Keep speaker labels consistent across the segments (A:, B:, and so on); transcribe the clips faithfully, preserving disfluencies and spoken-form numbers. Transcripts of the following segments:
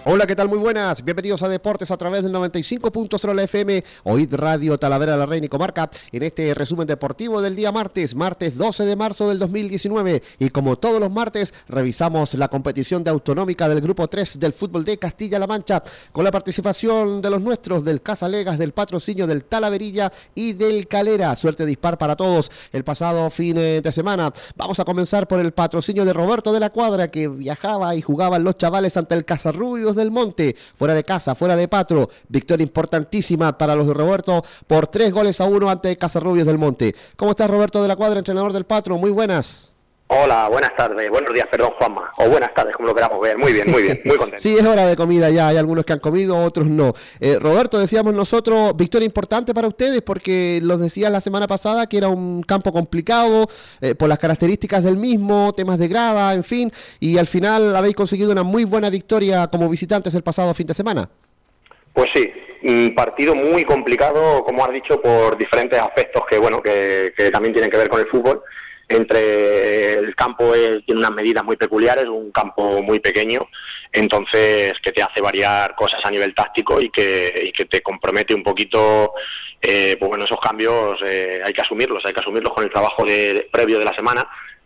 A: Hola, ¿qué tal? Muy buenas. Bienvenidos a Deportes a través del noventa y cinco punto cero la F M, Oíd Radio Talavera, La Reina y Comarca, en este resumen deportivo del día martes, martes doce de marzo del dos mil diecinueve. Y como todos los martes, revisamos la competición de autonómica del Grupo tres del fútbol de Castilla-La Mancha, con la participación de los nuestros, del Casalegas, del Patrocinio, del Talaverilla y del Calera. Suerte dispar para todos el pasado fin de semana. Vamos a comenzar por el patrocinio de Roberto de la Cuadra, que viajaba y jugaban los chavales ante el Casarrubios del Monte, fuera de casa, fuera de Patro. Victoria importantísima para los de Roberto por tres goles a uno ante Casarrubios del Monte. ¿Cómo estás, Roberto de la Cuadra, entrenador del Patro? Muy buenas.
B: Hola, buenas tardes, buenos días, perdón, Juanma, o buenas tardes, como lo queramos ver. Muy bien, muy bien, muy contento.
A: Sí, es hora de comida ya, hay algunos que han comido, otros no. Eh, Roberto, decíamos nosotros, victoria importante para ustedes, porque los decía la semana pasada que era un campo complicado, eh, por las características del mismo, temas de grada, en fin, y al final habéis conseguido una muy buena victoria como visitantes el pasado fin de semana.
B: Pues sí, un partido muy complicado, como has dicho, por diferentes aspectos que, bueno, que, que también tienen que ver con el fútbol. Entre el campo eh, tiene unas medidas muy peculiares, un campo muy pequeño, entonces que te hace variar cosas a nivel táctico y que, y que te compromete un poquito, eh, pues bueno, esos cambios eh, hay que asumirlos, hay que asumirlos con el trabajo de, de, previo de la semana,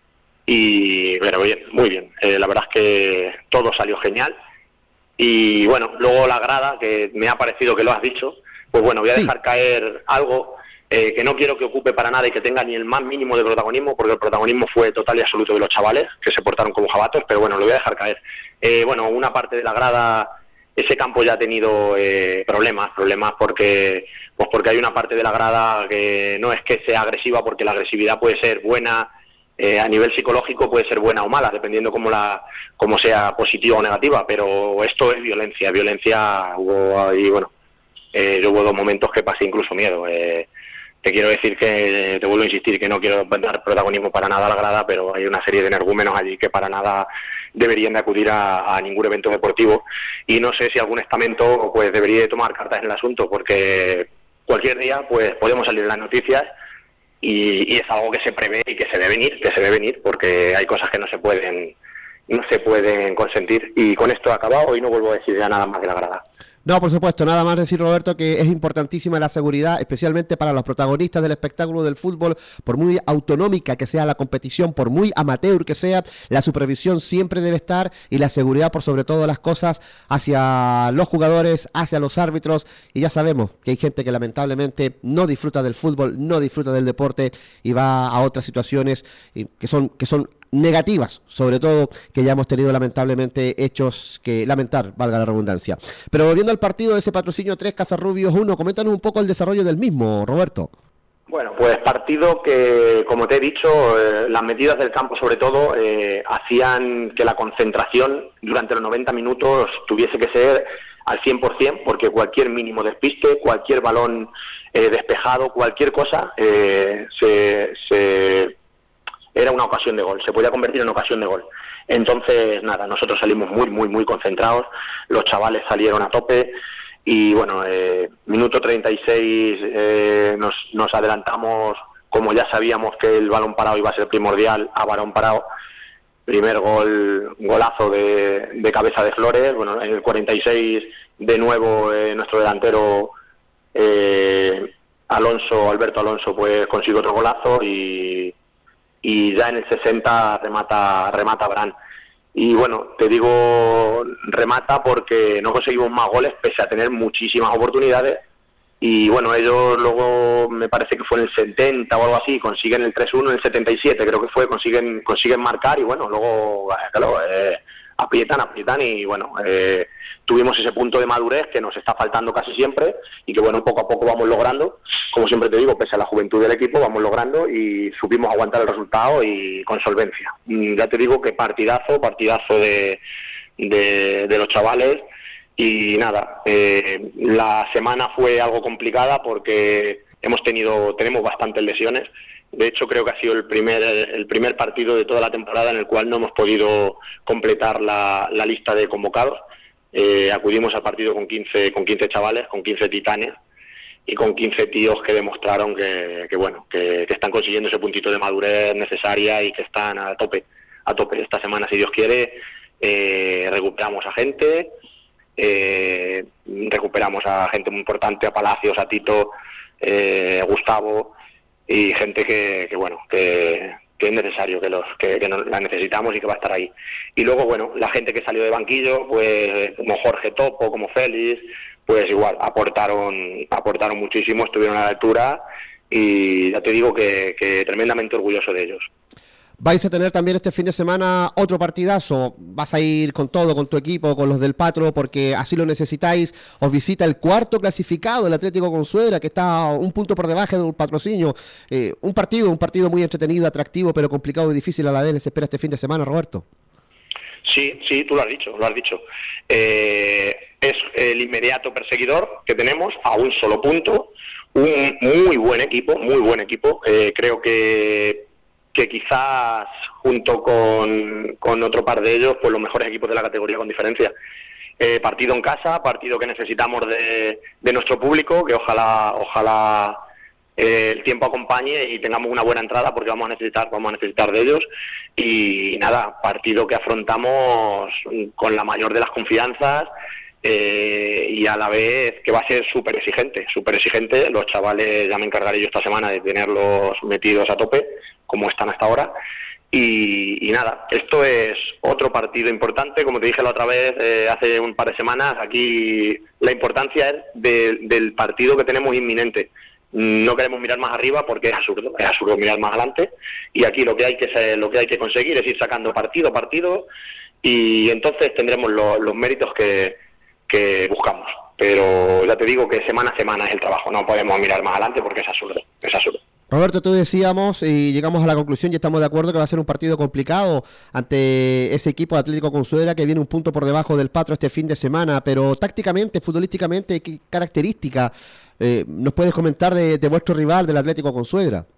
B: y pero bien, muy bien, eh, la verdad es que todo salió genial, y bueno, luego la grada, que me ha parecido que lo has dicho, pues bueno, voy a dejar sí. caer algo Eh, que no quiero que ocupe para nada y que tenga ni el más mínimo de protagonismo, porque el protagonismo fue total y absoluto de los chavales, que se portaron como jabatos, pero bueno, lo voy a dejar caer. Eh, bueno, una parte de la grada, ese campo ya ha tenido eh, problemas, problemas porque pues porque hay una parte de la grada que no es que sea agresiva, porque la agresividad puede ser buena, eh, a nivel psicológico puede ser buena o mala, dependiendo cómo la cómo sea positiva o negativa, pero esto es violencia, violencia hubo ahí, bueno, eh, hubo dos momentos que pasé incluso miedo, eh, Te quiero decir que, te vuelvo a insistir, que no quiero dar protagonismo para nada a la grada, pero hay una serie de energúmenos allí que para nada deberían de acudir a, a ningún evento deportivo, y no sé si algún estamento pues debería de tomar cartas en el asunto, porque cualquier día pues podemos salir en las noticias y, y es algo que se prevé y que se debe venir, que se debe venir, porque hay cosas que no se pueden, no se pueden consentir. Y con esto he acabado y no vuelvo a decir ya nada más de la grada.
A: No, por supuesto, nada más decir, Roberto, que es importantísima la seguridad, especialmente para los protagonistas del espectáculo del fútbol, por muy autonómica que sea la competición, por muy amateur que sea, la supervisión siempre debe estar, y la seguridad por sobre todas las cosas hacia los jugadores, hacia los árbitros, y ya sabemos que hay gente que lamentablemente no disfruta del fútbol, no disfruta del deporte y va a otras situaciones que son, que son negativas, sobre todo que ya hemos tenido lamentablemente hechos que lamentar, valga la redundancia. Pero volviendo al partido de ese Patrocinio tres, Casarrubios uno, coméntanos un poco el desarrollo del mismo, Roberto.
B: Bueno, pues partido que, como te he dicho, eh, las medidas del campo sobre todo eh, hacían que la concentración durante los noventa minutos tuviese que ser al cien por ciento, porque cualquier mínimo despiste, cualquier balón eh, despejado, cualquier cosa eh, se... se era una ocasión de gol, se podía convertir en ocasión de gol. Entonces, nada, nosotros salimos muy, muy, muy concentrados, los chavales salieron a tope y, bueno, eh, minuto treinta y seis eh, nos, nos adelantamos, como ya sabíamos que el balón parado iba a ser primordial, a balón parado. Primer gol, golazo de, de cabeza de Flores. Bueno, en el cuarenta y seis, de nuevo, eh, nuestro delantero eh, Alonso, Alberto Alonso, pues consigue otro golazo y... y ya en el sesenta remata remata Bran. Y bueno, te digo remata porque no conseguimos más goles pese a tener muchísimas oportunidades, y bueno, ellos luego me parece que fue en el setenta o algo así, consiguen el tres uno, en el setenta y siete creo que fue, consiguen consiguen marcar y bueno, luego claro, eh, aprietan, aprietan y bueno, eh, tuvimos ese punto de madurez que nos está faltando casi siempre y que bueno, poco a poco vamos logrando, como siempre te digo, pese a la juventud del equipo, vamos logrando y supimos aguantar el resultado y con solvencia. Y ya te digo que partidazo, partidazo de, de, de los chavales y nada, eh, la semana fue algo complicada porque hemos tenido, tenemos bastantes lesiones. De hecho, creo que ha sido el primer el primer partido de toda la temporada en el cual no hemos podido completar la, la lista de convocados. Eh, acudimos al partido con quince con quince chavales, con quince titanes y con quince tíos que demostraron que, que bueno, que, que están consiguiendo ese puntito de madurez necesaria y que están a tope, a tope. Esta semana, si Dios quiere, eh, recuperamos a gente eh, recuperamos a gente muy importante, a Palacios, a Tito, eh, Gustavo, y gente que, que bueno, que, que es necesario, que los que, que nos, la necesitamos y que va a estar ahí. Y luego, bueno, la gente que salió de banquillo, pues como Jorge Topo, como Félix, pues igual, aportaron aportaron muchísimo, estuvieron a la altura, y ya te digo que, que tremendamente orgulloso de ellos.
A: Vais a tener también este fin de semana otro partidazo, vas a ir con todo, con tu equipo, con los del Patro, porque así lo necesitáis. Os visita el cuarto clasificado, el Atlético Consuegra, que está un punto por debajo del Patrocinio. Eh, un partido, un partido muy entretenido, atractivo, pero complicado y difícil a la vez. Les espera este fin de semana, Roberto.
B: Sí, sí, tú lo has dicho, lo has dicho. Eh, es el inmediato perseguidor que tenemos a un solo punto, un muy buen equipo, muy buen equipo. Eh, creo que que quizás junto con, con otro par de ellos, pues los mejores equipos de la categoría con diferencia. Eh, partido en casa, partido que necesitamos de, de nuestro público, que ojalá ojalá eh, el tiempo acompañe y tengamos una buena entrada, porque vamos a necesitar vamos a necesitar de ellos. Y nada, partido que afrontamos con la mayor de las confianzas, eh, y a la vez que va a ser súper exigente, súper exigente. Los chavales, ya me encargaré yo esta semana de tenerlos metidos a tope, como están hasta ahora, y, y nada, esto es otro partido importante, como te dije la otra vez, eh, hace un par de semanas. Aquí la importancia es de, del partido que tenemos inminente. No queremos mirar más arriba porque es absurdo, es absurdo mirar más adelante, y aquí lo que hay que lo que hay que conseguir es ir sacando partido a partido, y entonces tendremos lo, los méritos que, que buscamos. Pero ya te digo que semana a semana es el trabajo, no podemos mirar más adelante porque es absurdo, es absurdo.
A: Roberto, tú decíamos y llegamos a la conclusión y estamos de acuerdo que va a ser un partido complicado ante ese equipo de Atlético Consuegra que viene un punto por debajo del Patro este fin de semana, pero tácticamente, futbolísticamente, ¿qué característica eh, nos puedes comentar de, de vuestro rival, del Atlético Consuegra?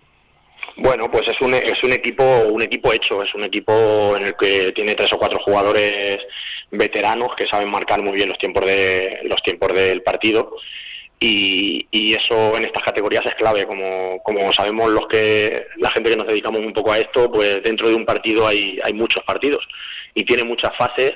B: Bueno, pues es un es un equipo un equipo hecho, es un equipo en el que tiene tres o cuatro jugadores veteranos que saben marcar muy bien los tiempos de los tiempos del partido. Y, y eso en estas categorías es clave, como, como sabemos los que la gente que nos dedicamos un poco a esto, pues dentro de un partido hay, hay muchos partidos y tiene muchas fases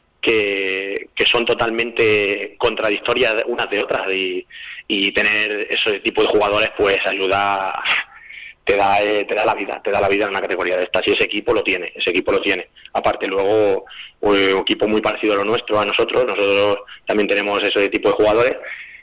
B: que, que son totalmente contradictorias unas de otras, y, y tener ese tipo de jugadores pues ayuda, te da eh, te da la vida, te da la vida en una categoría de estas, y ese equipo lo tiene, ese equipo lo tiene. Aparte luego un equipo muy parecido a lo nuestro, a nosotros, nosotros también tenemos ese tipo de jugadores,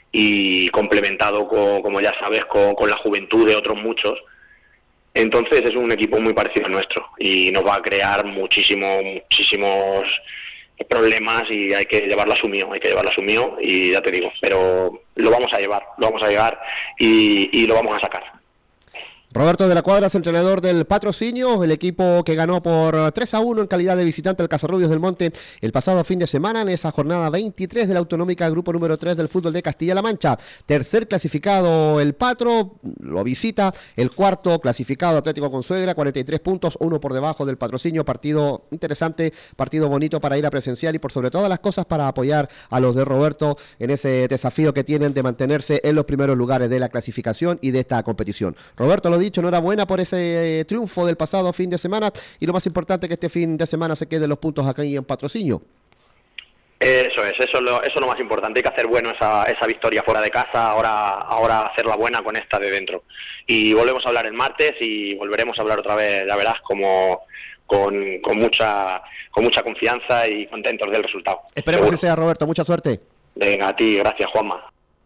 B: y complementado con, como ya sabes, con, con la juventud de otros muchos. Entonces es un equipo muy parecido al nuestro y nos va a crear muchísimos muchísimos problemas, y hay que llevarlo asumido, hay que llevarlo asumido y ya te digo, pero lo vamos a llevar, lo vamos a llevar y, y lo vamos a sacar.
A: Roberto de la Cuadra es entrenador del Patrocinio, el equipo que ganó por tres a uno en calidad de visitante al Casarrubios del Monte el pasado fin de semana en esa jornada veintitrés de la Autonómica, grupo número tres del fútbol de Castilla-La Mancha. Tercer clasificado el Patro, lo visita el cuarto clasificado Atlético Consuegra, cuarenta y tres puntos, uno por debajo del Patrocinio. Partido interesante, partido bonito para ir a presenciar y por sobre todas las cosas para apoyar a los de Roberto en ese desafío que tienen de mantenerse en los primeros lugares de la clasificación y de esta competición. Roberto, lo dicho, enhorabuena por ese eh, triunfo del pasado fin de semana, y lo más importante que este fin de semana se queden los puntos acá en Patrocinio.
B: Eso es, eso es lo, eso es lo más importante, hay que hacer bueno esa, esa victoria fuera de casa, ahora, ahora hacerla buena con esta de dentro. Y volvemos a hablar el martes y volveremos a hablar otra vez, ya verás, como con, con mucha con mucha confianza y contentos del resultado.
A: Esperemos seguro que sea, Roberto, mucha suerte.
B: Venga, a ti, gracias, Juanma.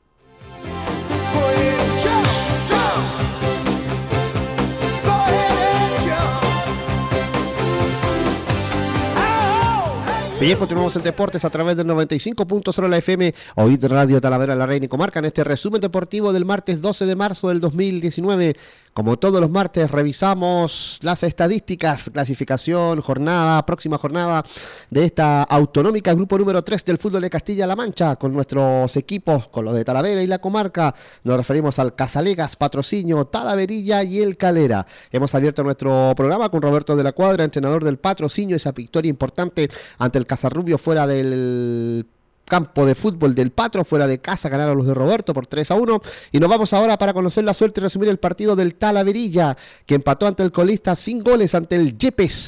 B: Bien, continuamos en Deportes a través del noventa y cinco punto cero la F M, Oíd Radio Talavera, la Reina y Comarca, en este resumen deportivo del martes doce de marzo del dos mil diecinueve. Como todos los martes, revisamos las estadísticas, clasificación, jornada, próxima jornada de esta autonómica, grupo número tres del fútbol de Castilla-La Mancha, con nuestros equipos, con los de Talavera y la Comarca. Nos referimos al Casalegas, Patrocinio, Talaverilla y el Calera. Hemos abierto nuestro programa con Roberto de la Cuadra, entrenador del Patrocinio, esa victoria importante ante el Casarrubio fuera del campo de fútbol del Patro, fuera de casa ganaron los de Roberto por tres a uno, y nos vamos ahora para conocer la suerte y resumir el partido del Talaverilla, que empató ante el colista sin goles ante el Yepes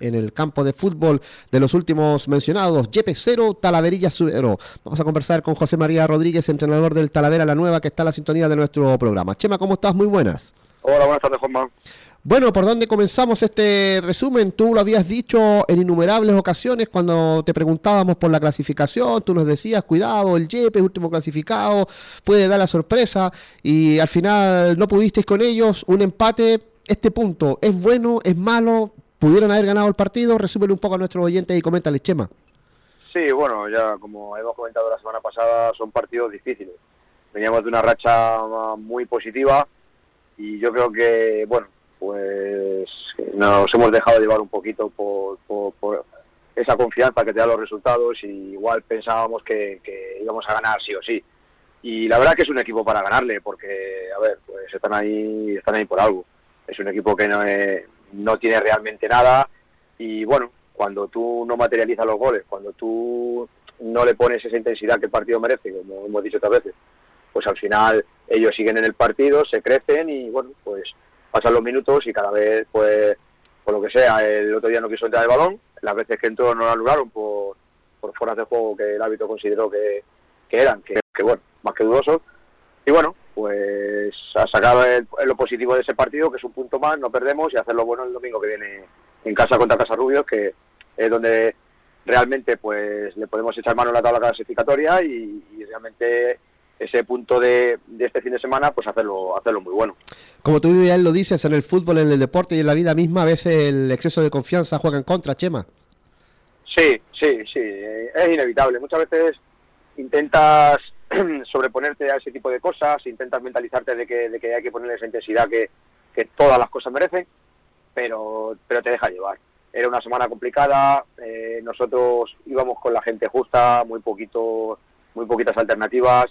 A: en el campo de fútbol de los últimos mencionados. Yepes cero, Talaverilla cero. Vamos a conversar con José María Rodríguez, entrenador del Talavera La Nueva, que está en la sintonía de nuestro programa. Chema, ¿cómo estás? Muy buenas.
C: Hola, buenas tardes, Juanma.
A: Bueno, ¿por dónde comenzamos este resumen? Tú lo habías dicho en innumerables ocasiones cuando te preguntábamos por la clasificación, tú nos decías, cuidado, el Yepes, último clasificado, puede dar la sorpresa, y al final no pudisteis con ellos, un empate. Este punto, ¿es bueno, es malo? ¿Pudieron haber ganado el partido? Resúmele un poco a nuestros oyentes y coméntale, Chema.
C: Sí, bueno, ya como hemos comentado la semana pasada, son partidos difíciles. Veníamos de una racha muy positiva y yo creo que, bueno, pues nos hemos dejado llevar un poquito por, por, por esa confianza que te da los resultados, y igual pensábamos que, que íbamos a ganar sí o sí. Y la verdad que es un equipo para ganarle, porque, a ver, pues están ahí, están ahí por algo. Es un equipo que no, es, no tiene realmente nada, y bueno, cuando tú no materializas los goles, cuando tú no le pones esa intensidad que el partido merece, como hemos dicho otras veces, pues al final ellos siguen en el partido, se crecen y bueno, pues pasan los minutos y cada vez, pues, por lo que sea, el otro día no quiso entrar el balón, las veces que entró no lo anularon por, por fueras de juego que el árbitro consideró que, que eran, que, que bueno, más que dudosos. Y bueno, pues a sacar el, lo positivo de ese partido, que es un punto más, no perdemos, y hacerlo bueno el domingo que viene en casa contra Casarrubios, que es donde realmente pues le podemos echar mano a la tabla clasificatoria y, y realmente ese punto de, de este fin de semana, pues hacerlo hacerlo muy bueno.
A: Como tú bien lo dices, en el fútbol, en el deporte y en la vida misma, a veces el exceso de confianza juega en contra, Chema.
C: Sí, sí, sí, es inevitable. Muchas veces intentas sobreponerte a ese tipo de cosas, intentas mentalizarte de que, de que hay que ponerle esa intensidad que, que todas las cosas merecen, pero, pero te deja llevar. Era una semana complicada, eh, nosotros íbamos con la gente justa, muy poquito, muy poquitas alternativas.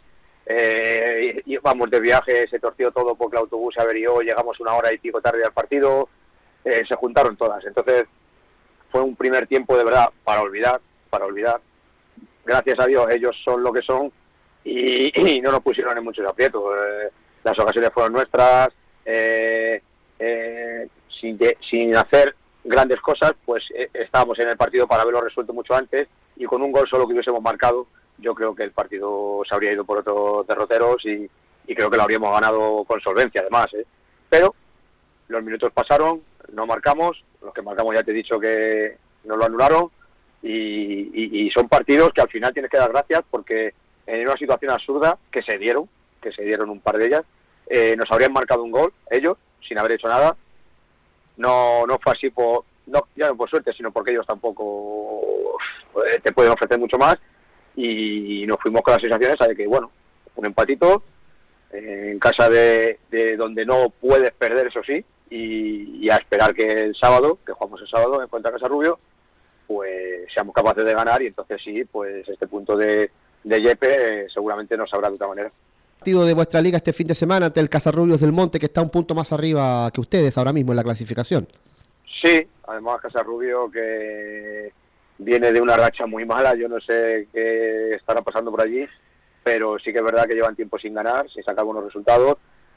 C: Eh, íbamos de viaje, se torció todo porque el autobús se averió, llegamos una hora y pico tarde al partido, eh, se juntaron todas. Entonces fue un primer tiempo de verdad para olvidar, para olvidar. Gracias a Dios ellos son lo que son y, y no nos pusieron en muchos aprietos. Eh, las ocasiones fueron nuestras, eh, eh, sin, de, sin hacer grandes cosas, pues eh, estábamos en el partido para haberlo resuelto mucho antes, y con un gol solo que hubiésemos marcado, yo creo que el partido se habría ido por otros derroteros y, y creo que lo habríamos ganado con solvencia además, ¿eh? Pero los minutos pasaron, no marcamos, los que marcamos ya te he dicho que nos lo anularon, y, y, y son partidos que al final tienes que dar gracias, porque en una situación absurda que se dieron, que se dieron un par de ellas, eh, nos habrían marcado un gol ellos sin haber hecho nada. No no fue así por no ya no por suerte, sino porque ellos tampoco eh, te pueden ofrecer mucho más, y nos fuimos con la sensación esa de que bueno, un empatito eh, en casa de, de donde no puedes perder, eso sí, y, y a esperar que el sábado, que jugamos el sábado en contra Casarrubio, pues seamos capaces de ganar, y entonces sí, pues este punto de, de Yepes eh, seguramente nos sabrá de otra manera.
A: Partido de vuestra liga este fin de semana ante el Casarrubios del Monte, que está un punto más arriba que ustedes ahora mismo en la clasificación.
C: Sí, además Casarrubio que viene de una racha muy mala, yo no sé qué estará pasando por allí, pero sí que es verdad que llevan tiempo sin ganar, sin sacar buenos resultados,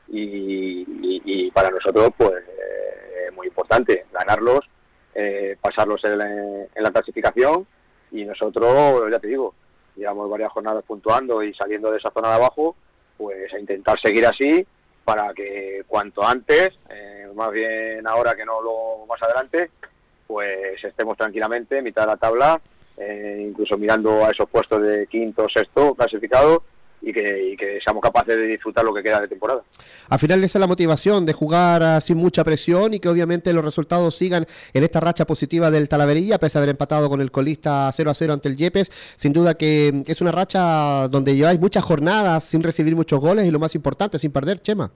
C: y, y, y para nosotros pues eh, muy importante ganarlos, eh, pasarlos en la, en la clasificación, y nosotros, ya te digo, llevamos varias jornadas puntuando y saliendo de esa zona de abajo, pues a intentar seguir así para que cuanto antes, eh, más bien ahora que no lo más adelante, pues estemos tranquilamente en mitad de la tabla, eh, incluso mirando a esos puestos de quinto, sexto clasificado, y que, y que seamos capaces de disfrutar lo que queda de temporada.
A: Al final esa es la motivación, de jugar uh, sin mucha presión, y que obviamente los resultados sigan en esta racha positiva del Talaverilla, pese a haber empatado con el colista cero a cero ante el Yepes. Sin duda que es una racha donde lleváis muchas jornadas sin recibir muchos goles, y lo más importante, sin perder, Chema.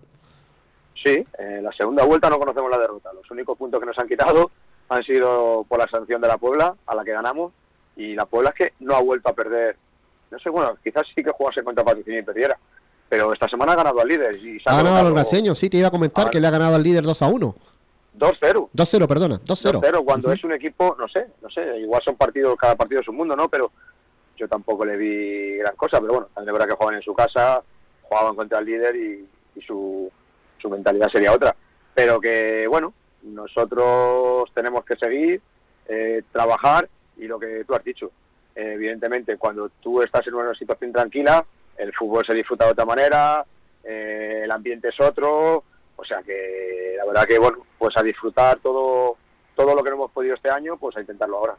C: Sí, en la segunda vuelta no conocemos la derrota. Los únicos puntos que nos han quitado han sido por la sanción de la Puebla, a la que ganamos, y la Puebla es que no ha vuelto a perder. No sé, bueno, quizás sí que jugase contra Patrocinio y perdiera, pero esta semana ha ganado al líder. Y
A: ha ganado a los brasileños, sí, te iba a comentar a que le ha ganado al líder dos a uno.
C: dos cero.
A: dos cero, perdona, dos cero.
C: dos cero, cuando uh-huh. es un equipo, no sé, no sé, igual son partidos, cada partido es un mundo, ¿no? Pero yo tampoco le vi gran cosa, pero bueno, también es verdad que jugaban en su casa, jugaban contra el líder y, y su, su mentalidad sería otra. Pero que, bueno, nosotros tenemos que seguir, eh, trabajar y lo que tú has dicho. Eh, evidentemente, cuando tú estás en una situación tranquila, el fútbol se disfruta de otra manera, eh, el ambiente es otro, o sea que la verdad que, bueno, pues a disfrutar todo, todo lo que no hemos podido este año, pues a intentarlo ahora.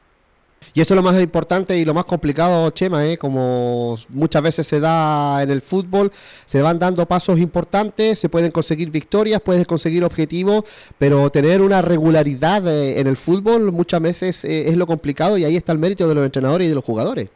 A: Y eso es lo más importante y lo más complicado, Chema, ¿eh? Como muchas veces se da en el fútbol, se van dando pasos importantes, se pueden conseguir victorias, puedes conseguir objetivos, pero tener una regularidad eh, en el fútbol muchas veces eh, es lo complicado y ahí está el mérito de los entrenadores y de los jugadores.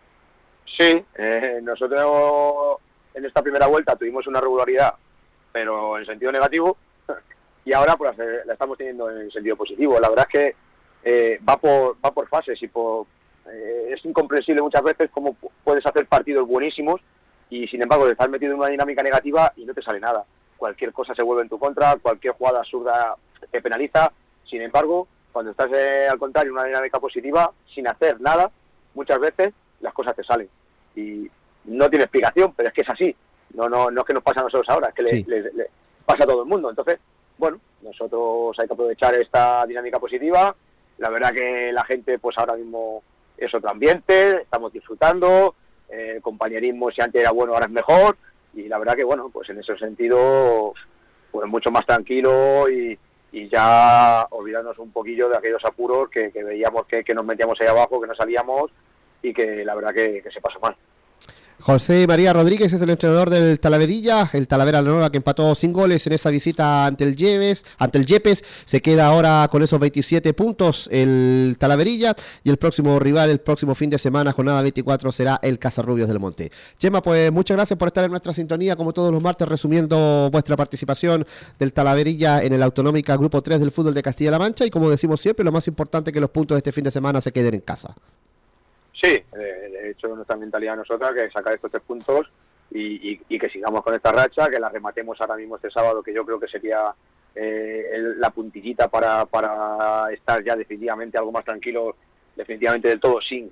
C: Sí, eh, nosotros en esta primera vuelta tuvimos una regularidad, pero en sentido negativo, y ahora pues la estamos teniendo en sentido positivo. La verdad es que Eh, va por va por fases y por eh, es incomprensible muchas veces cómo puedes hacer partidos buenísimos y sin embargo te estás metido en una dinámica negativa y no te sale nada. Cualquier cosa se vuelve en tu contra, cualquier jugada absurda te penaliza. Sin embargo, cuando estás eh, al contrario en una dinámica positiva, sin hacer nada, muchas veces las cosas te salen y no tiene explicación, pero es que es así. No no no es que nos pasa a nosotros ahora, es que sí. le, le, le pasa a todo el mundo. Entonces, bueno, nosotros hay que aprovechar esta dinámica positiva. La verdad que la gente pues ahora mismo es otro ambiente, estamos disfrutando, eh, el compañerismo si antes era bueno ahora es mejor y la verdad que bueno, pues en ese sentido pues mucho más tranquilo y, y ya olvidarnos un poquillo de aquellos apuros que, que veíamos que, que nos metíamos ahí abajo, que no salíamos y que la verdad que, que se pasó mal.
A: José María Rodríguez es el entrenador del Talaverilla, el Talavera La Nueva que empató sin goles en esa visita ante el Yepes, ante el Yepes, se queda ahora con esos veintisiete puntos el Talaverilla y el próximo rival, el próximo fin de semana, jornada veinticuatro, será el Casarrubios del Monte. Chema, pues muchas gracias por estar en nuestra sintonía, como todos los martes, resumiendo vuestra participación del Talaverilla en el Autonómica Grupo tres del fútbol de Castilla-La Mancha y como decimos siempre, lo más importante es que los puntos de este fin de semana se queden en casa.
C: Sí, de hecho nuestra mentalidad nosotros que sacar estos tres puntos y, y, y que sigamos con esta racha, que la rematemos ahora mismo este sábado, que yo creo que sería eh, el, la puntillita para, para estar ya definitivamente algo más tranquilo, definitivamente del todo, sin,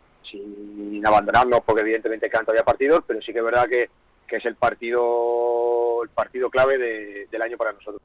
C: sin abandonarnos, porque evidentemente quedan todavía partidos, pero sí que es verdad que, que es el partido el partido clave de, del año para nosotros.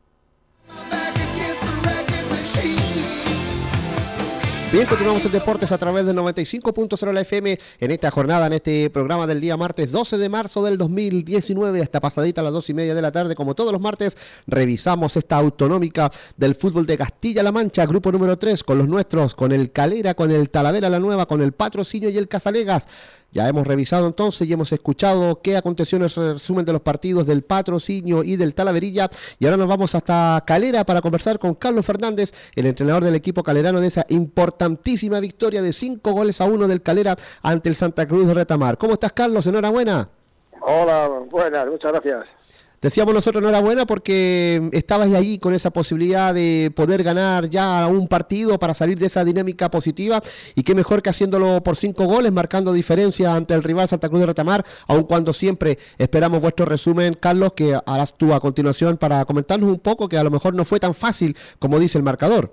A: Bien, continuamos en Deportes a través del noventa y cinco punto cero la F M en esta jornada, en este programa del día martes doce de marzo del dos mil diecinueve, hasta pasadita a las dos y media de la tarde, como todos los martes, revisamos esta autonómica del fútbol de Castilla-La Mancha, grupo número tres, con los nuestros, con el Calera, con el Talavera La Nueva, con el Patrocinio y el Casalegas. Ya hemos revisado entonces y hemos escuchado qué aconteció en el resumen de los partidos del Patrocinio y del Talaverilla. Y ahora nos vamos hasta Calera para conversar con Carlos Fernández, el entrenador del equipo calerano, de esa importantísima victoria de cinco goles a uno del Calera ante el Santa Cruz de Retamar. ¿Cómo estás, Carlos? Enhorabuena.
D: Hola, buenas, muchas gracias.
A: Decíamos nosotros enhorabuena porque estabas ahí con esa posibilidad de poder ganar ya un partido para salir de esa dinámica positiva y qué mejor que haciéndolo por cinco goles, marcando diferencia ante el rival Santa Cruz de Retamar, aun cuando siempre esperamos vuestro resumen, Carlos, que harás tú a continuación para comentarnos un poco que a lo mejor no fue tan fácil como dice el marcador.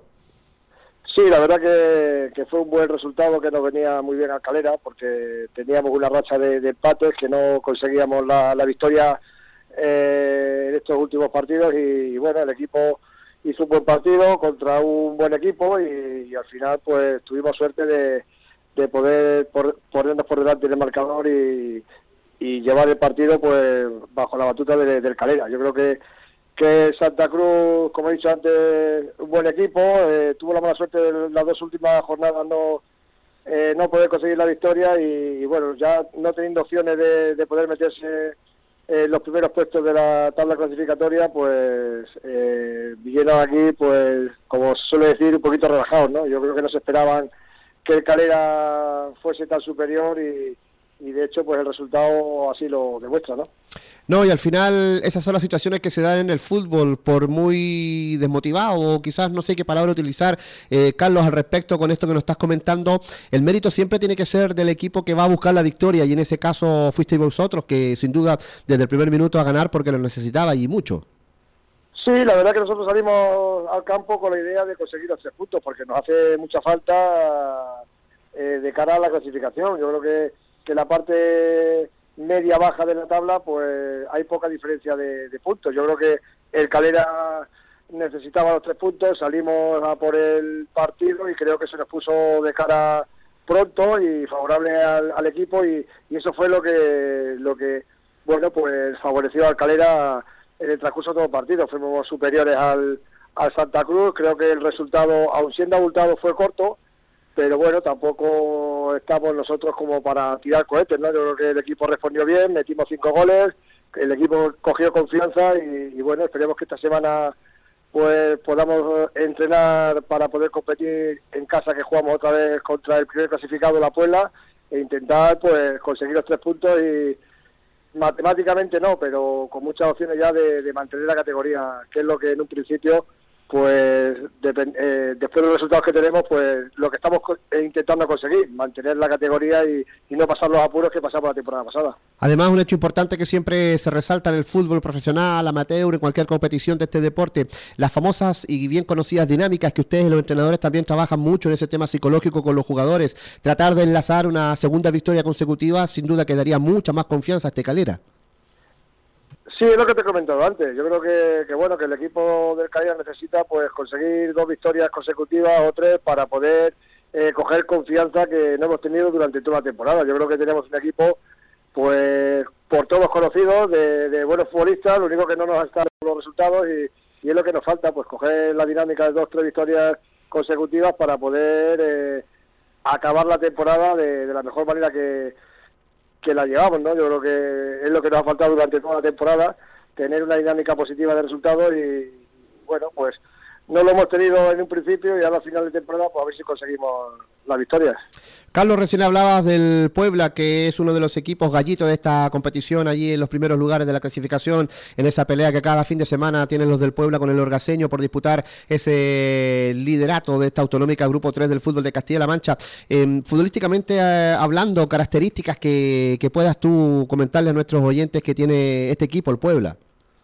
D: Sí, la verdad que, que fue un buen resultado que nos venía muy bien a Calera porque teníamos una racha de, de empates que no conseguíamos la, la victoria Eh, en estos últimos partidos y, y bueno, el equipo hizo un buen partido contra un buen equipo y, y al final pues tuvimos suerte de, de poder por, ponernos por delante del marcador y, y llevar el partido pues bajo la batuta de, del Calera. Yo creo que que Santa Cruz, como he dicho antes, un buen equipo, eh, tuvo la mala suerte de las dos últimas jornadas no eh, no poder conseguir la victoria y, y bueno, ya no teniendo opciones de, de poder meterse Eh, los primeros puestos de la tabla clasificatoria, pues eh, vinieron aquí, pues como se suele decir, un poquito relajados, ¿no? Yo creo que no se esperaban que el Calera fuese tan superior y, y de hecho, pues el resultado así lo demuestra, ¿no?
A: No, y al final esas son las situaciones que se dan en el fútbol, por muy desmotivado, o quizás no sé qué palabra utilizar, eh, Carlos, al respecto con esto que nos estás comentando, el mérito siempre tiene que ser del equipo que va a buscar la victoria, y en ese caso fuisteis vosotros, que sin duda desde el primer minuto a ganar porque lo necesitaba y mucho.
D: Sí, la verdad que nosotros salimos al campo con la idea de conseguir los tres puntos, porque nos hace mucha falta eh, de cara a la clasificación. Yo creo que, que la parte media baja de la tabla pues hay poca diferencia de, de puntos. Yo creo que el Calera necesitaba los tres puntos, salimos a por el partido y creo que se nos puso de cara pronto y favorable al, al equipo y, y eso fue lo que lo que bueno pues favoreció al Calera en el transcurso de todo el partido. Fuimos superiores al, al Santa Cruz, creo que el resultado, aun siendo abultado, fue corto, pero bueno, tampoco estamos nosotros como para tirar cohetes, ¿no? Yo creo que el equipo respondió bien, metimos cinco goles, el equipo cogió confianza y, y bueno, esperemos que esta semana pues podamos entrenar para poder competir en casa, que jugamos otra vez contra el primer clasificado, la Puebla, e intentar pues conseguir los tres puntos y matemáticamente no, pero con muchas opciones ya de, de mantener la categoría, que es lo que en un principio pues depend, eh, después de los resultados que tenemos, pues lo que estamos co- intentando conseguir, mantener la categoría y, y no pasar los apuros que pasamos la temporada pasada.
A: Además, un hecho importante que siempre se resalta en el fútbol profesional, amateur, en cualquier competición de este deporte, las famosas y bien conocidas dinámicas que ustedes, los entrenadores, también trabajan mucho en ese tema psicológico con los jugadores. Tratar de enlazar una segunda victoria consecutiva, sin duda que daría mucha más confianza a este Calera.
D: Sí, es lo que te he comentado antes. Yo creo que, que bueno que el equipo del Calera necesita pues conseguir dos victorias consecutivas o tres para poder eh, coger confianza que no hemos tenido durante toda la temporada. Yo creo que tenemos un equipo pues por todos conocidos de, de buenos futbolistas, lo único que no nos están los resultados y, y es lo que nos falta, pues coger la dinámica de dos tres victorias consecutivas para poder eh, acabar la temporada de, de la mejor manera que que la llevamos, ¿no? Yo creo que es lo que nos ha faltado durante toda la temporada, tener una dinámica positiva de resultados y, bueno, pues no lo hemos tenido en un principio y ahora al final de temporada, pues a ver si conseguimos las victorias.
A: Carlos, recién hablabas del Puebla, que es uno de los equipos gallitos de esta competición, allí en los primeros lugares de la clasificación, en esa pelea que cada fin de semana tienen los del Puebla con el Orgaseño por disputar ese liderato de esta autonómica Grupo tres del fútbol de Castilla-La Mancha. Eh, futbolísticamente eh, hablando, características que, que puedas tú comentarle a nuestros oyentes que tiene este equipo, el Puebla.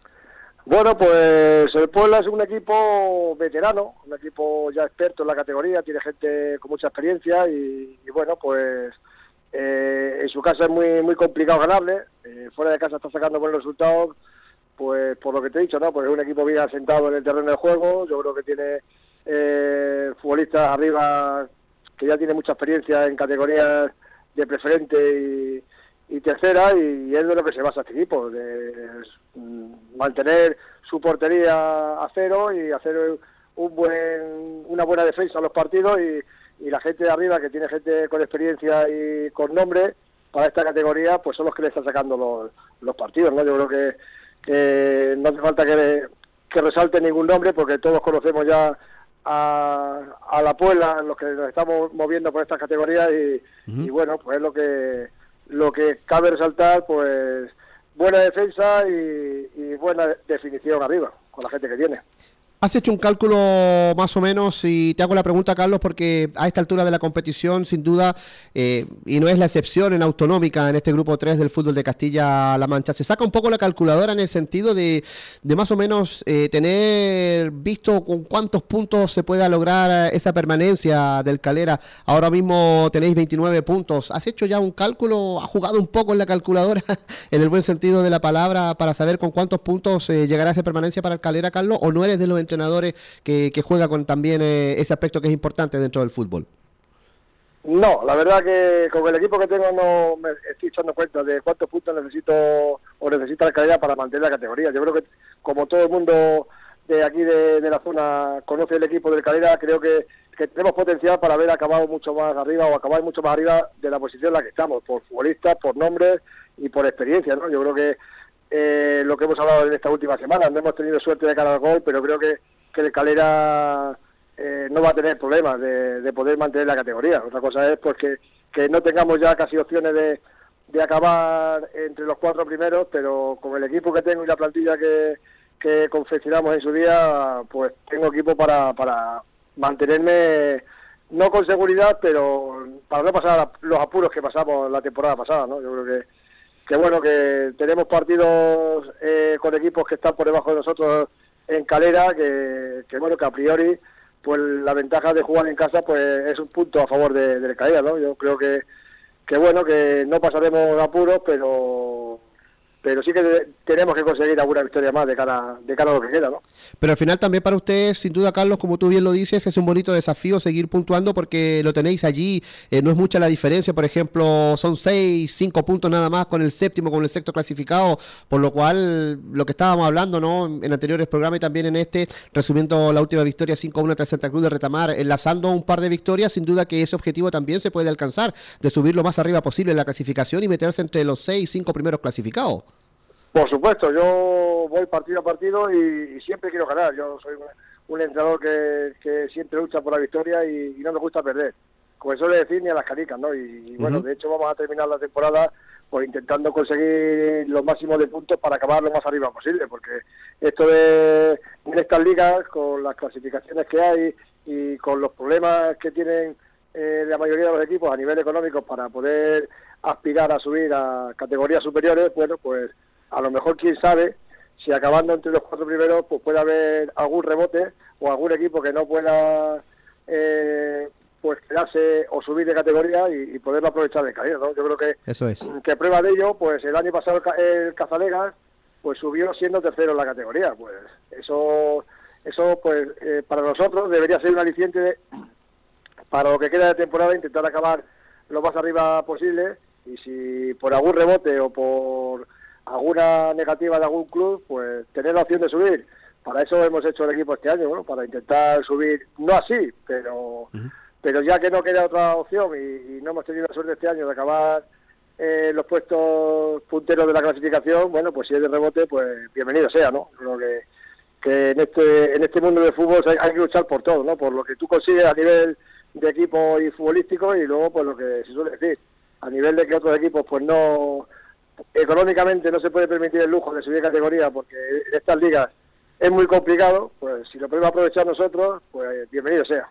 D: Bueno, pues el Puebla es un equipo veterano, un equipo ya experto en la categoría, tiene gente con mucha experiencia y, y bueno, pues eh, en su casa es muy muy complicado ganarle, eh, fuera de casa está sacando buenos resultados, pues por lo que te he dicho, ¿no? Pues es un equipo bien asentado en el terreno del juego, yo creo que tiene eh, futbolistas arriba que ya tiene mucha experiencia en categorías de preferente y y tercera, y es de lo que se basa este equipo, de mantener su portería a cero y hacer un buen una buena defensa en los partidos y, y la gente de arriba, que tiene gente con experiencia y con nombre para esta categoría, pues son los que le están sacando los, los partidos, ¿no? Yo creo que, que no hace falta que, que resalte ningún nombre porque todos conocemos ya a, a la Puebla, los que nos estamos moviendo por estas categorías y, uh-huh. y bueno, pues es lo que Lo que cabe resaltar, pues buena defensa y, y buena definición arriba, con la gente que tiene.
A: Has hecho un cálculo más o menos y te hago la pregunta, Carlos, porque a esta altura de la competición, sin duda, eh, y no es la excepción en autonómica en este grupo tres del fútbol de Castilla-La Mancha, se saca un poco la calculadora en el sentido de, de más o menos eh, tener visto con cuántos puntos se pueda lograr esa permanencia del Calera. Ahora mismo tenéis veintinueve puntos. ¿Has hecho ya un cálculo? ¿Has jugado un poco en la calculadora en el buen sentido de la palabra para saber con cuántos puntos eh, llegará esa permanencia para el Calera, Carlos? ¿O no eres de los entrenadores que, que juega con también eh, ese aspecto que es importante dentro del fútbol?
D: No, la verdad que con el equipo que tengo no me estoy echando cuenta de cuántos puntos necesito o necesita el Calera para mantener la categoría. Yo creo que como todo el mundo de aquí de, de la zona conoce el equipo del Calera, creo que, que tenemos potencial para haber acabado mucho más arriba o acabar mucho más arriba de la posición en la que estamos, por futbolistas, por nombres y por experiencia, ¿no? Yo creo que Eh, lo que hemos hablado en esta última semana, no hemos tenido suerte de cara al gol, pero creo que, que el Calera eh, no va a tener problemas de, de poder mantener la categoría. Otra cosa es pues que, que no tengamos ya casi opciones de, de acabar entre los cuatro primeros, pero con el equipo que tengo y la plantilla que, que confeccionamos en su día, pues tengo equipo para, para mantenerme, no con seguridad, pero para no pasar los apuros que pasamos la temporada pasada, ¿no? Yo creo que que bueno, que tenemos partidos eh, con equipos que están por debajo de nosotros en Calera, que, que bueno, que a priori, pues la ventaja de jugar en casa, pues es un punto a favor de, de Calera, ¿no? Yo creo que, que bueno, que no pasaremos apuros, pero pero sí que de, tenemos que conseguir alguna victoria más de cara, de cara a lo que queda, ¿no?
A: Pero al final también para ustedes, sin duda, Carlos, como tú bien lo dices, es un bonito desafío seguir puntuando porque lo tenéis allí, eh, no es mucha la diferencia, por ejemplo, son seis, cinco puntos nada más con el séptimo, con el sexto clasificado, por lo cual lo que estábamos hablando, ¿no?, en anteriores programas y también en este, resumiendo la última victoria cinco a uno tras Santa Cruz de Retamar, enlazando un par de victorias, sin duda que ese objetivo también se puede alcanzar, de subir lo más arriba posible en la clasificación y meterse entre los seis, cinco primeros clasificados.
D: Por supuesto, yo voy partido a partido y, y siempre quiero ganar. Yo soy un, un entrenador que, que siempre lucha por la victoria y, y no me gusta perder. Como suele decir, ni a las canicas, ¿no? Y, y bueno, uh-huh. de hecho vamos a terminar la temporada pues intentando conseguir los máximos de puntos para acabar lo más arriba posible, porque esto de en estas ligas, con las clasificaciones que hay y con los problemas que tienen eh, la mayoría de los equipos a nivel económico para poder aspirar a subir a categorías superiores, bueno, pues a lo mejor quién sabe si acabando entre los cuatro primeros pues puede haber algún rebote o algún equipo que no pueda eh, pues quedarse o subir de categoría y, y poderlo aprovechar de caída, ¿no? Yo creo que
A: eso es.
D: Que prueba de ello, pues el año pasado el, el Cazalegas pues subió siendo tercero en la categoría, pues eso eso pues eh, para nosotros debería ser un aliciente de, para lo que queda de temporada, intentar acabar lo más arriba posible, y si por algún rebote o por alguna negativa de algún club, pues tener la opción de subir. Para eso hemos hecho el equipo este año, bueno, para intentar subir, no así, pero uh-huh. pero ya que no queda otra opción y, y no hemos tenido la suerte este año de acabar eh, los puestos punteros de la clasificación, bueno, pues si es de rebote, pues bienvenido sea, ¿no? Creo que, que en este en este mundo de fútbol hay, hay que luchar por todo, ¿no? Por lo que tú consigues a nivel de equipo y futbolístico, y luego pues lo que se suele decir, a nivel de que otros equipos pues no, económicamente no se puede permitir el lujo de subir categoría porque en estas ligas es muy complicado, pues si lo podemos aprovechar nosotros, pues bienvenido sea.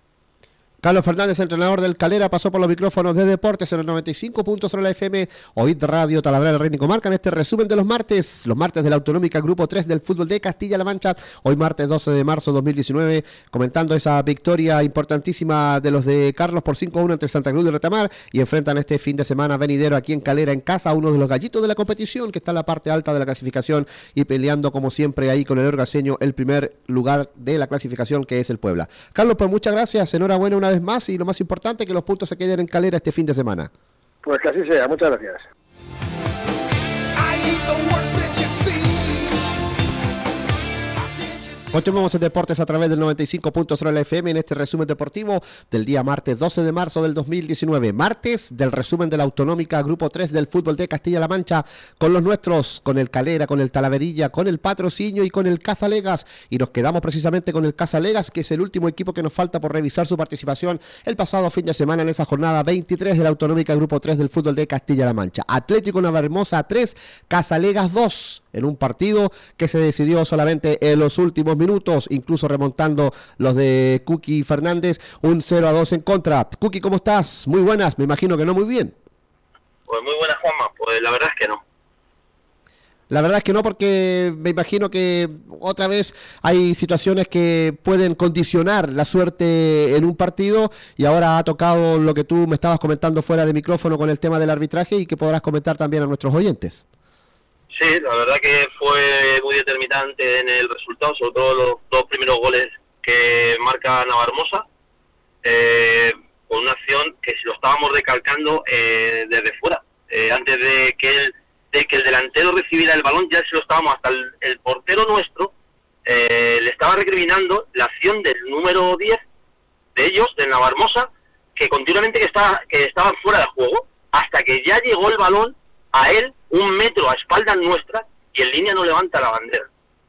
A: Carlos Fernández, entrenador del Calera, pasó por los micrófonos de Deportes en el noventa y cinco punto cero la F M, Oíd Radio Talavera, Reina y Comarca, en este resumen de los martes, los martes de la Autonómica Grupo tres del fútbol de Castilla-La Mancha, hoy martes doce de marzo de dos mil diecinueve, comentando esa victoria importantísima de los de Carlos por cinco a uno entre Santa Cruz de Retamar, y enfrentan este fin de semana venidero aquí en Calera, en casa, uno de los gallitos de la competición, que está en la parte alta de la clasificación y peleando como siempre ahí con el orgaseño el primer lugar de la clasificación, que es el Puebla. Carlos, pues muchas gracias, enhorabuena una vez más, y lo más importante, que los puntos se queden en Calera este fin de semana.
D: Pues que así sea, muchas gracias.
A: Continuamos en Deportes a través del noventa y cinco punto cero la F M en este resumen deportivo del día martes doce de marzo del dos mil diecinueve. Martes del resumen de la Autonómica Grupo tres del fútbol de Castilla-La Mancha, con los nuestros, con el Calera, con el Talaverilla, con el Patrocinio y con el Cazalegas. Y nos quedamos precisamente con el Cazalegas, que es el último equipo que nos falta por revisar su participación el pasado fin de semana en esa jornada veintitrés de la Autonómica Grupo tres del fútbol de Castilla-La Mancha. Atlético Navarhermosa tres, Cazalegas dos, en un partido que se decidió solamente en los últimos minutos, incluso remontando los de Cookie Fernández, un cero a dos en contra. Cookie, ¿cómo estás? Muy buenas, me imagino que no muy bien.
E: Pues muy buenas, Juanma, pues la verdad es que no.
A: La verdad es que no, porque me imagino que otra vez hay situaciones que pueden condicionar la suerte en un partido, y ahora ha tocado lo que tú me estabas comentando fuera de micrófono con el tema del arbitraje, y que podrás comentar también a nuestros oyentes.
E: Sí, la verdad que fue muy determinante en el resultado, sobre todo los dos primeros goles que marca Navarhermosa, eh, con una acción que si lo estábamos recalcando eh, desde fuera, eh, antes de que, el, de que el delantero recibiera el balón, ya se lo estábamos, hasta el, el portero nuestro eh, le estaba recriminando la acción del número diez de ellos, del Navarhermosa, que continuamente que estaba, que estaba fuera de juego, hasta que ya llegó el balón a él, un metro a espaldas nuestras, y en línea no levanta la bandera.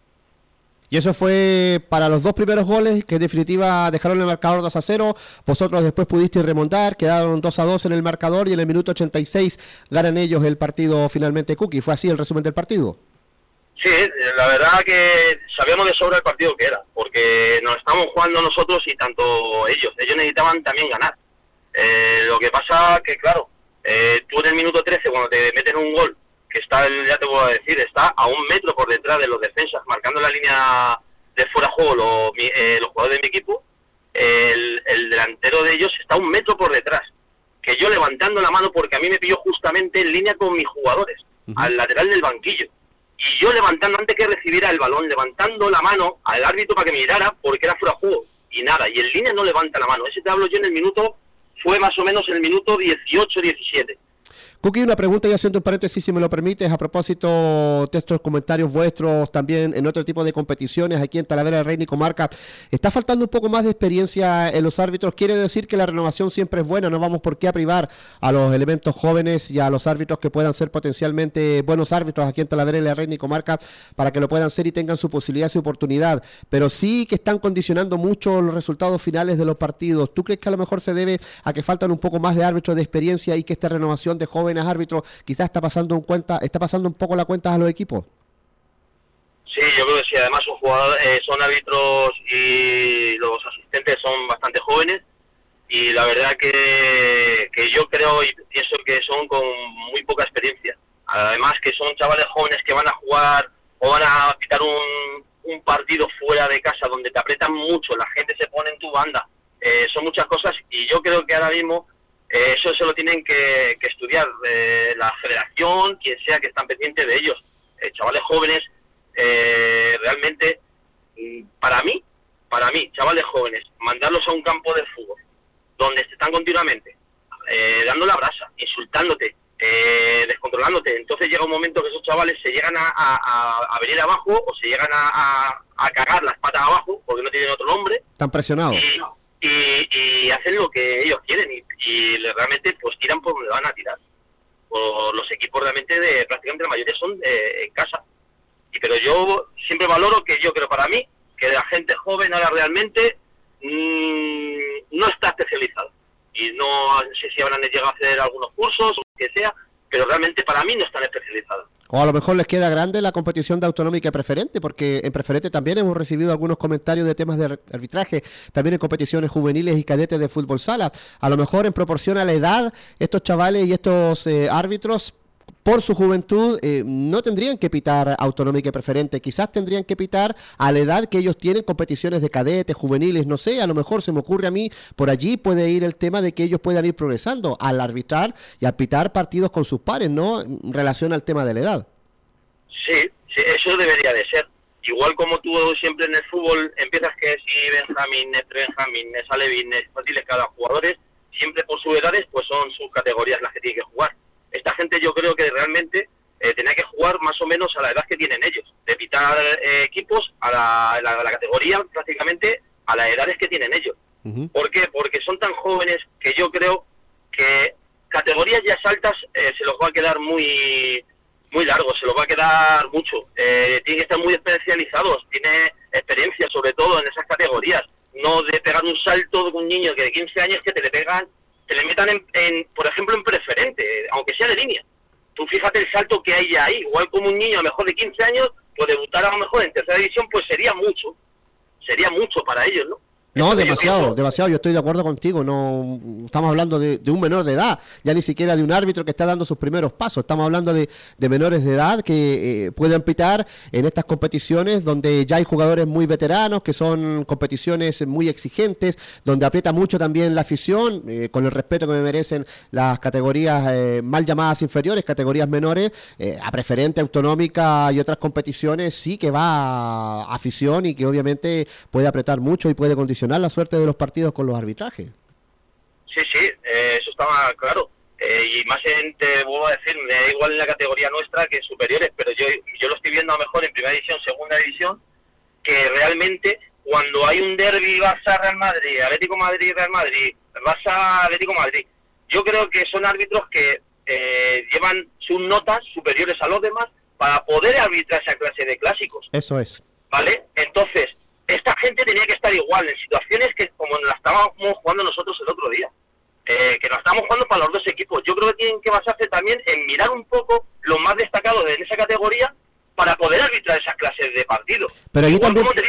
A: Y eso fue para los dos primeros goles, que en definitiva dejaron el marcador dos a cero. Vosotros después pudisteis remontar, quedaron dos a dos en el marcador, y en el minuto ochenta y seis ganan ellos el partido finalmente. Cookie, ¿fue así el resumen del partido?
E: Sí, la verdad que sabíamos de sobra el partido que era, porque nos estamos jugando nosotros y tanto ellos. Ellos necesitaban también ganar. Eh, lo que pasa que, claro, eh, tú en el minuto trece, cuando te meten un gol, que está, ya te puedo decir, está a un metro por detrás de los defensas, marcando la línea de fuera de juego los, eh, los jugadores de mi equipo, el, el delantero de ellos está a un metro por detrás, que yo levantando la mano, porque a mí me pilló justamente en línea con mis jugadores, uh-huh. al lateral del banquillo. Y yo levantando, antes que recibiera el balón, levantando la mano al árbitro para que me mirara porque era fuera de juego. Y nada, y el línea no levanta la mano. Ese te hablo yo en el minuto, fue más o menos en el minuto dieciocho diecisiete.
A: Cookie, una pregunta y haciendo un paréntesis, si me lo permites, a propósito de estos comentarios vuestros también en otro tipo de competiciones aquí en Talavera del Rey y Comarca. ¿Está faltando un poco más de experiencia en los árbitros? Quiere decir que la renovación siempre es buena, no vamos por qué a privar a los elementos jóvenes y a los árbitros que puedan ser potencialmente buenos árbitros aquí en Talavera del Rey y Comarca para que lo puedan ser y tengan su posibilidad y su oportunidad, pero sí que están condicionando mucho los resultados finales de los partidos. ¿Tú crees que a lo mejor se debe a que faltan un poco más de árbitros de experiencia y que esta renovación de jóvenes árbitros quizás está pasando un cuenta está pasando un poco la cuenta a los equipos?
E: Sí, yo creo que sí. Además son jugadores, eh, son árbitros y los asistentes son bastante jóvenes y la verdad que, que yo creo y pienso que son con muy poca experiencia. Además que son chavales jóvenes que van a jugar o van a pitar un, un partido fuera de casa donde te aprietan mucho, la gente se pone en tu banda. Eh, son muchas cosas y yo creo que ahora mismo Eh, eso se lo tienen que, que estudiar eh, la federación, quien sea que están pendientes de ellos. Eh, chavales jóvenes, eh, realmente, para mí, para mí, chavales jóvenes, mandarlos a un campo de fútbol, donde se están continuamente eh, dando la brasa, insultándote, eh, descontrolándote. Entonces llega un momento que esos chavales se llegan a, a, a venir abajo o se llegan a, a, a cagar las patas abajo, porque no tienen otro nombre.
A: Están presionados.
E: Y, Y, y hacen lo que ellos quieren y, y realmente pues tiran por donde van a tirar. O los equipos realmente de prácticamente la mayoría son de, en casa. Y pero yo siempre valoro que yo creo para mí que la gente joven ahora realmente mmm, no está especializada. Y no sé si habrán llegado a hacer algunos cursos o lo que sea, pero realmente para mí no están especializados.
A: O a lo mejor les queda grande la competición de autonómica y preferente, porque en preferente también hemos recibido algunos comentarios de temas de arbitraje, también en competiciones juveniles y cadetes de fútbol sala. A lo mejor en proporción a la edad, estos chavales y estos eh, árbitros, por su juventud, eh, no tendrían que pitar autonómica y preferente, quizás tendrían que pitar a la edad que ellos tienen competiciones de cadetes, juveniles, no sé, a lo mejor se me ocurre a mí, por allí puede ir el tema de que ellos puedan ir progresando al arbitrar y a pitar partidos con sus pares, ¿no? En relación al tema de la edad.
E: Sí, sí, eso debería de ser. Igual como tú siempre en el fútbol empiezas que si Benjamín, Benjamín, Alevín, infantiles, cada jugador, siempre por sus edades, pues son sus categorías las que tienen que jugar. Esta gente yo creo que realmente eh, tenía que jugar más o menos a la edad que tienen ellos, de pitar eh, equipos a la, a, la, a la categoría prácticamente a las edades que tienen ellos. Uh-huh. ¿Por qué? Porque son tan jóvenes que yo creo que categorías ya altas eh, se los va a quedar muy muy largo, se los va a quedar mucho. Eh, tienen que estar muy especializados, tiene experiencia sobre todo en esas categorías, no de pegar un salto de un niño que de quince años que te le pegan se le metan, en, en, por ejemplo, en preferente, aunque sea de línea. Tú fíjate el salto que hay ya ahí. Igual como un niño a lo mejor de quince años, pues debutar a lo mejor en tercera división, pues sería mucho. Sería mucho para ellos, ¿no?
A: No, demasiado, yo demasiado, yo estoy de acuerdo contigo, no estamos hablando de, de un menor de edad, ya ni siquiera de un árbitro que está dando sus primeros pasos, estamos hablando de, de menores de edad que eh, pueden pitar en estas competiciones donde ya hay jugadores muy veteranos, que son competiciones muy exigentes, donde aprieta mucho también la afición, eh, con el respeto que me merecen las categorías eh, mal llamadas inferiores, categorías menores, eh, a preferente, autonómica y otras competiciones, sí que va a afición y que obviamente puede apretar mucho y puede condicionar la suerte de los partidos con los arbitrajes.
E: Sí, sí, eh, eso estaba claro. Eh, y más en, te vuelvo a decir, me da igual en la categoría nuestra que en superiores, pero yo yo lo estoy viendo a lo mejor en primera división, segunda división, que realmente cuando hay un derbi Barça-Real Madrid, Atlético Madrid-Real Madrid, Barça-Atlético Madrid, yo creo que son árbitros que eh, llevan sus notas superiores a los demás para poder arbitrar esa clase de clásicos.
A: Eso es.
E: ¿Vale? Entonces, esta gente tenía que estar igual en situaciones que como la estábamos jugando nosotros el otro día, eh, que nos estamos jugando para los dos equipos. Yo creo que tienen que basarse también en mirar un poco lo más destacado de esa categoría para poder arbitrar esas clases de partidos.
A: Pero allí también,
E: te digo,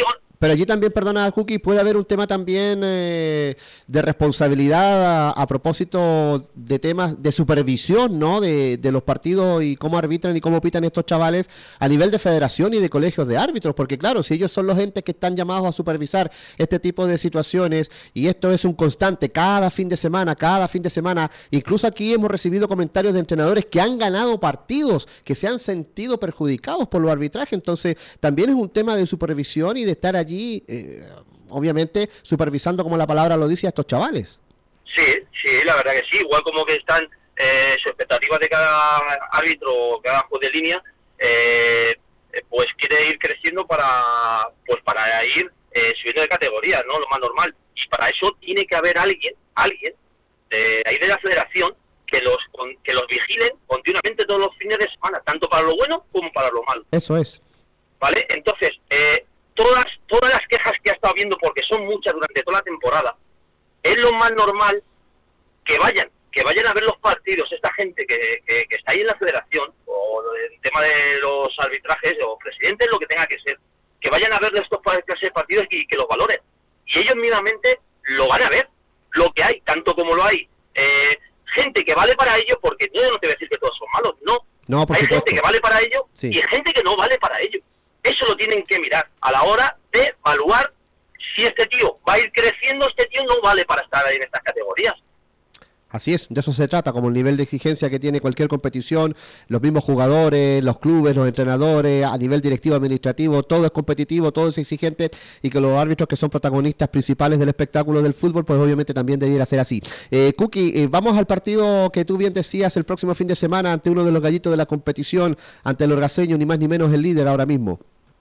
A: Pero allí también, perdona, Cookie, puede haber un tema también eh, de responsabilidad a, a propósito de temas de supervisión, ¿no? De, de los partidos y cómo arbitran y cómo pitan estos chavales a nivel de federación y de colegios de árbitros, porque claro, si ellos son los entes que están llamados a supervisar este tipo de situaciones y esto es un constante cada fin de semana, cada fin de semana, incluso aquí hemos recibido comentarios de entrenadores que han ganado partidos, que se han sentido perjudicados por los arbitrajes, entonces también es un tema de supervisión y de estar allí allí, eh, obviamente, supervisando, como la palabra lo dice, a estos chavales.
E: Sí, sí, la verdad que sí, igual como que están eh, sus expectativas de cada árbitro o cada juez de línea, eh, pues quiere ir creciendo para pues para ir eh, subiendo de categoría, ¿no? Lo más normal. Y para eso tiene que haber alguien, alguien, de ahí de la federación, que los que los vigilen continuamente todos los fines de semana, tanto para lo bueno como para lo malo.
A: Eso es.
E: ¿Vale? Entonces, eh, Todas, todas las quejas que ha estado viendo, porque son muchas durante toda la temporada, es lo más normal que vayan, que vayan a ver los partidos, esta gente que, que, que está ahí en la federación, o el tema de los arbitrajes, o presidentes, lo que tenga que ser, que vayan a ver estos clases de partidos y que los valoren. Y ellos mismamente lo van a ver, lo que hay, tanto como lo hay. Eh, gente que vale para ello, porque yo no te voy a decir que todos son malos, no.
A: no por
E: hay
A: supuesto.
E: gente que vale para ello, sí. Y hay gente que no vale para ello. Eso lo tienen que mirar a la hora de evaluar si este tío va a ir creciendo, este tío no vale para estar ahí en estas categorías.
A: Así es, de eso se trata, como el nivel de exigencia que tiene cualquier competición, los mismos jugadores, los clubes, los entrenadores, a nivel directivo, administrativo, todo es competitivo, todo es exigente y que los árbitros que son protagonistas principales del espectáculo del fútbol, pues obviamente también debiera ser así. Eh, Cookie, eh, vamos al partido que tú bien decías el próximo fin de semana ante uno de los gallitos de la competición, ante el Orgaseño, ni más ni menos el líder ahora mismo.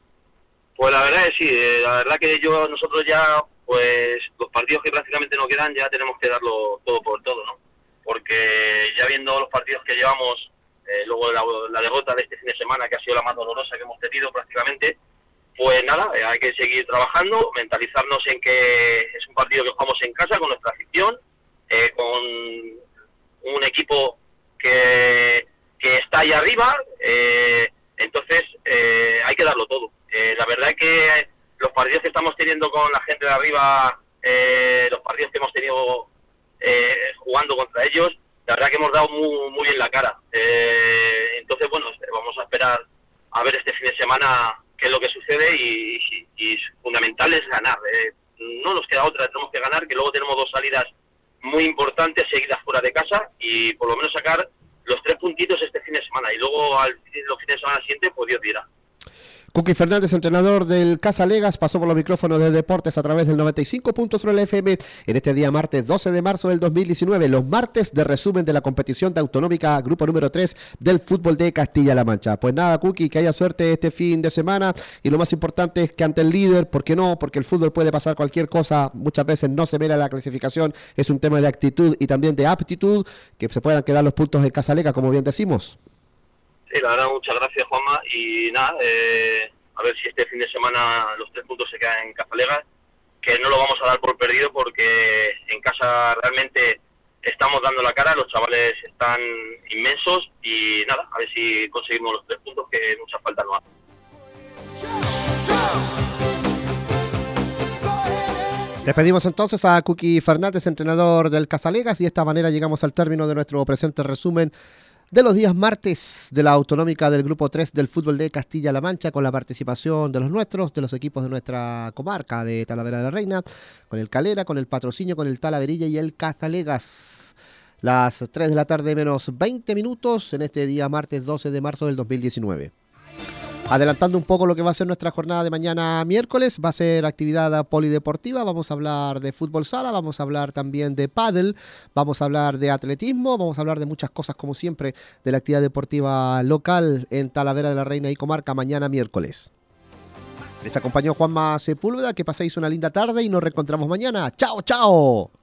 E: Pues la verdad es sí, eh, la verdad que yo nosotros ya, pues los partidos que prácticamente no quedan ya tenemos que darlo todo por todo, ¿no? Porque ya viendo los partidos que llevamos, eh, luego la, la derrota de este fin de semana, que ha sido la más dolorosa que hemos tenido prácticamente, pues nada, eh, hay que seguir trabajando, mentalizarnos en que es un partido que jugamos en casa con nuestra afición, eh, con un equipo que, que está ahí arriba, eh, entonces eh, hay que darlo todo. Eh, la verdad es que los partidos que estamos teniendo con la gente de arriba, eh, los partidos que hemos tenido eh, jugando contra ellos, la verdad que hemos dado muy, muy bien la cara. Eh, entonces, bueno, vamos a esperar a ver este fin de semana qué es lo que sucede y, y, y fundamental es ganar. Eh, no nos queda otra, tenemos que ganar, que luego tenemos dos salidas muy importantes seguidas fuera de casa y por lo menos sacar los tres puntitos este fin de semana y luego al los fines de semana siguientes, pues Dios dirá.
A: Cookie Fernández, entrenador del Casalegas, pasó por los micrófonos de Deportes a través del noventa y cinco punto cero F M en este día martes doce de marzo del dos mil diecinueve, los martes de resumen de la competición de Autonómica, grupo número tres del fútbol de Castilla-La Mancha. Pues nada, Cookie, que haya suerte este fin de semana y lo más importante es que ante el líder, ¿por qué no? Porque el fútbol puede pasar cualquier cosa, muchas veces no se mira la clasificación, es un tema de actitud y también de aptitud, que se puedan quedar los puntos en Casalegas, como bien decimos.
E: Sí, la verdad, muchas gracias, Juanma. Y nada, eh, a ver si este fin de semana los tres puntos se quedan en Casalegas, que no lo vamos a dar por perdido porque en casa realmente estamos dando la cara, los chavales están inmensos y nada, a ver si conseguimos los tres puntos que mucha falta no hace.
A: Despedimos entonces a Cookie Fernández, entrenador del Casalegas, y de esta manera llegamos al término de nuestro presente resumen de los días martes de la Autonómica del Grupo tres del fútbol de Castilla-La Mancha, con la participación de los nuestros, de los equipos de nuestra comarca de Talavera de la Reina, con el Calera, con el Patrocinio, con el Talaverilla y el Casalegas. Las tres de la tarde menos veinte minutos en este día martes doce de marzo del dos mil diecinueve. Adelantando un poco lo que va a ser nuestra jornada de mañana miércoles, va a ser actividad polideportiva, vamos a hablar de fútbol sala, vamos a hablar también de pádel, vamos a hablar de atletismo, vamos a hablar de muchas cosas como siempre de la actividad deportiva local en Talavera de la Reina y comarca mañana miércoles. Les acompañó Juanma Sepúlveda, que paséis una linda tarde y nos reencontramos mañana. ¡Chao, chao!